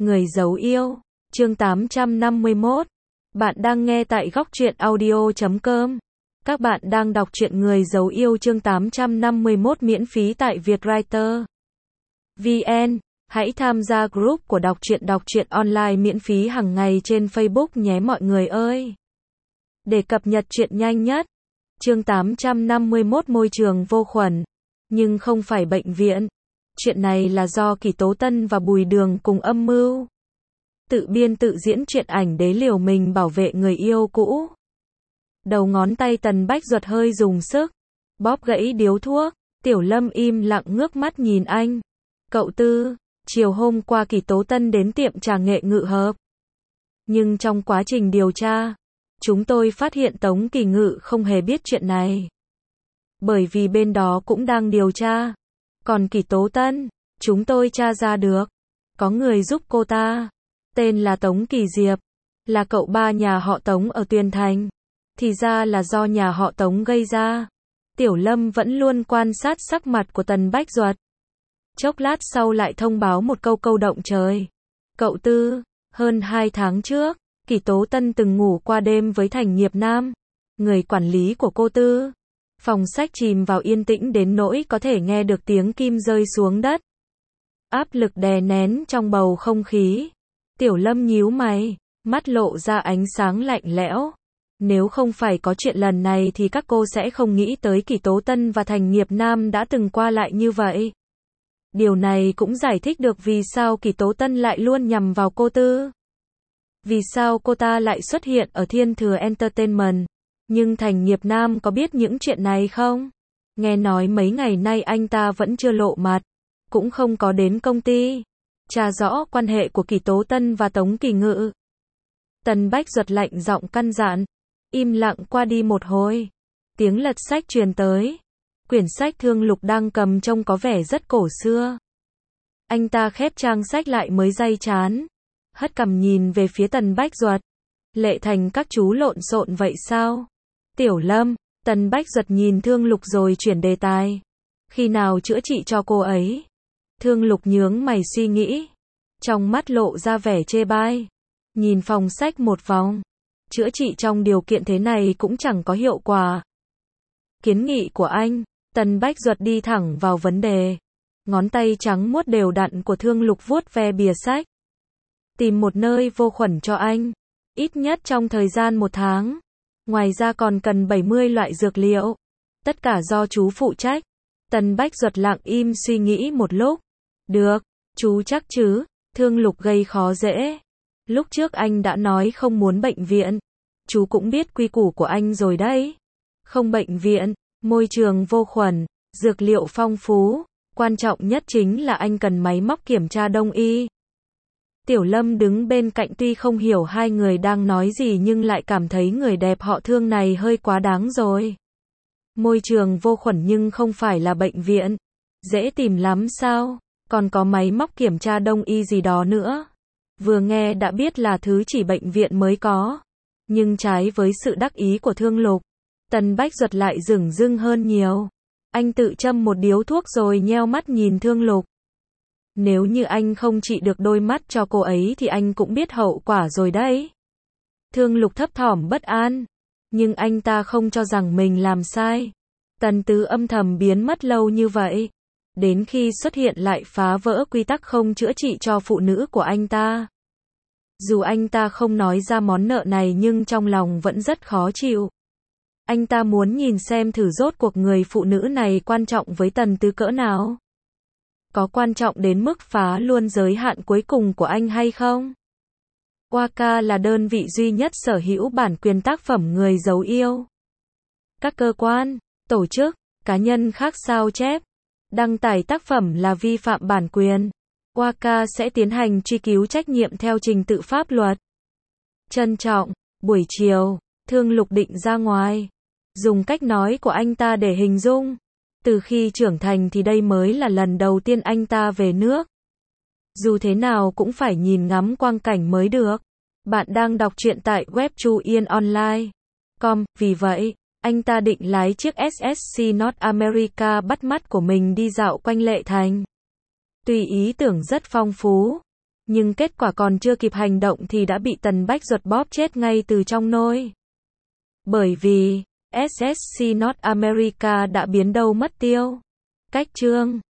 Người giấu yêu, chương 851. Bạn đang nghe tại góc truyện audio.com. Các bạn đang đọc truyện Người giấu yêu chương 851 miễn phí tại Vietwriter VN. Hãy tham gia group của đọc truyện online miễn phí hàng ngày trên Facebook nhé mọi người ơi. Để cập nhật truyện nhanh nhất. Chương 851 môi trường vô khuẩn, nhưng không phải bệnh viện. Chuyện này là do Kỷ Tố Tân và Bùi Đường cùng âm mưu. Tự biên tự diễn chuyện ảnh để liều mình bảo vệ người yêu cũ. Đầu ngón tay Tần Bách Duật hơi dùng sức, bóp gãy điếu thuốc. Tiểu Lâm im lặng ngước mắt nhìn anh. Cậu Tư, chiều hôm qua Kỷ Tố Tân đến tiệm trà nghệ Ngự Hợp. Nhưng trong quá trình điều tra, chúng tôi phát hiện Tống Kỳ Ngự không hề biết chuyện này. Bởi vì bên đó cũng đang điều tra. Còn Kỷ Tố Tân, chúng tôi tra ra được. Có người giúp cô ta. Tên là Tống Kỳ Diệp. Là cậu ba nhà họ Tống ở Tuyên Thành. Thì ra là do nhà họ Tống gây ra. Tiểu Lâm vẫn luôn quan sát sắc mặt của Tần Bách Duật. Chốc lát sau lại thông báo một câu động trời. Cậu Tư, hơn 2 tháng trước, Kỷ Tố Tân từng ngủ qua đêm với Thành Nghiệp Nam, người quản lý của cô Tư. Phòng sách chìm vào yên tĩnh đến nỗi có thể nghe được tiếng kim rơi xuống đất. Áp lực đè nén trong bầu không khí. Tiểu Lâm nhíu mày, mắt lộ ra ánh sáng lạnh lẽo. Nếu không phải có chuyện lần này thì các cô sẽ không nghĩ tới Kỷ Tố Tân và Thành Nghiệp Nam đã từng qua lại như vậy. Điều này cũng giải thích được vì sao Kỷ Tố Tân lại luôn nhằm vào cô Tư. Vì sao cô ta lại xuất hiện ở Thiên Thừa Entertainment. Nhưng Thành Nghiệp Nam có biết những chuyện này không? Nghe nói mấy ngày nay anh ta vẫn chưa lộ mặt, cũng không có đến công ty. Tra rõ quan hệ của Kỷ Tố Tân và Tống Kỳ Ngự. Tần Bách Duật lạnh giọng căn dặn. Im lặng qua đi một hồi. Tiếng lật sách truyền tới. Quyển sách Thương Lục đang cầm trông có vẻ rất cổ xưa. Anh ta khép trang sách lại mới day chán. Hất cằm nhìn về phía Tần Bách Duật. Lệ Thành các chú lộn xộn vậy sao? Tiểu Lâm, Tần Bách Duật nhìn Thương Lục rồi chuyển đề tài. Khi nào chữa trị cho cô ấy? Thương Lục nhướng mày suy nghĩ. Trong mắt lộ ra vẻ chê bai. Nhìn phòng sách một vòng. Chữa trị trong điều kiện thế này cũng chẳng có hiệu quả. Kiến nghị của anh. Tần Bách Duật đi thẳng vào vấn đề. Ngón tay trắng muốt đều đặn của Thương Lục vuốt ve bìa sách. Tìm một nơi vô khuẩn cho anh. Ít nhất trong thời gian 1 tháng. Ngoài ra còn cần 70 loại dược liệu. Tất cả do chú phụ trách. Tần Bách Duật lặng im suy nghĩ một lúc. Được, chú chắc chứ? Thương Lục gây khó dễ. Lúc trước anh đã nói không muốn bệnh viện. Chú cũng biết quy củ của anh rồi đấy. Không bệnh viện, môi trường vô khuẩn, dược liệu phong phú. Quan trọng nhất chính là anh cần máy móc kiểm tra đông y. Tiểu Lâm đứng bên cạnh tuy không hiểu hai người đang nói gì nhưng lại cảm thấy người đẹp họ Thương này hơi quá đáng rồi. Môi trường vô khuẩn nhưng không phải là bệnh viện. Dễ tìm lắm sao? Còn có máy móc kiểm tra đông y gì đó nữa. Vừa nghe đã biết là thứ chỉ bệnh viện mới có. Nhưng trái với sự đắc ý của Thương Lục, Tần Bách Duật lại dửng dưng hơn nhiều. Anh tự châm một điếu thuốc rồi nheo mắt nhìn Thương Lục. Nếu như anh không trị được đôi mắt cho cô ấy thì anh cũng biết hậu quả rồi đấy. Thương Lục thấp thỏm bất an. Nhưng anh ta không cho rằng mình làm sai. Tần Tứ âm thầm biến mất lâu như vậy. Đến khi xuất hiện lại phá vỡ quy tắc không chữa trị cho phụ nữ của anh ta. Dù anh ta không nói ra món nợ này nhưng trong lòng vẫn rất khó chịu. Anh ta muốn nhìn xem thử rốt cuộc người phụ nữ này quan trọng với Tần Tứ cỡ nào. Có quan trọng đến mức phá luôn giới hạn cuối cùng của anh hay không? Waka là đơn vị duy nhất sở hữu bản quyền tác phẩm Người giấu yêu. Các cơ quan, tổ chức, cá nhân khác sao chép, đăng tải tác phẩm là vi phạm bản quyền. Waka sẽ tiến hành truy cứu trách nhiệm theo trình tự pháp luật. Trân trọng, buổi chiều, Thương Lục định ra ngoài. Dùng cách nói của anh ta để hình dung. Từ khi trưởng thành thì đây mới là lần đầu tiên anh ta về nước. Dù thế nào cũng phải nhìn ngắm quang cảnh mới được. Bạn đang đọc truyện tại web chuyenonline.com, vì vậy, anh ta định lái chiếc SSC North America bắt mắt của mình đi dạo quanh Lệ Thành. Tuy ý tưởng rất phong phú, Nhưng kết quả còn chưa kịp hành động thì đã bị Tần Bách Duật bóp chết ngay từ trong nôi. Bởi vì, SSC North America đã biến đâu mất tiêu. Cách chương